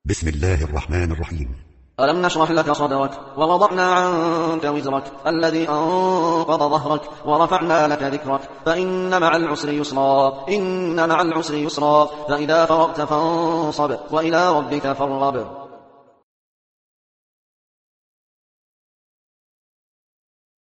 بسم الله الرحمن الرحيم. ألم نشرح لك صدرك ووضعنا عنك وزرك الذي أنقض ظهرك ورفعنا لك ذكرك فإن مع العسر يسرا إن مع العسر يسرا فإذا فرغت فانصب وإلى ربك فارغب.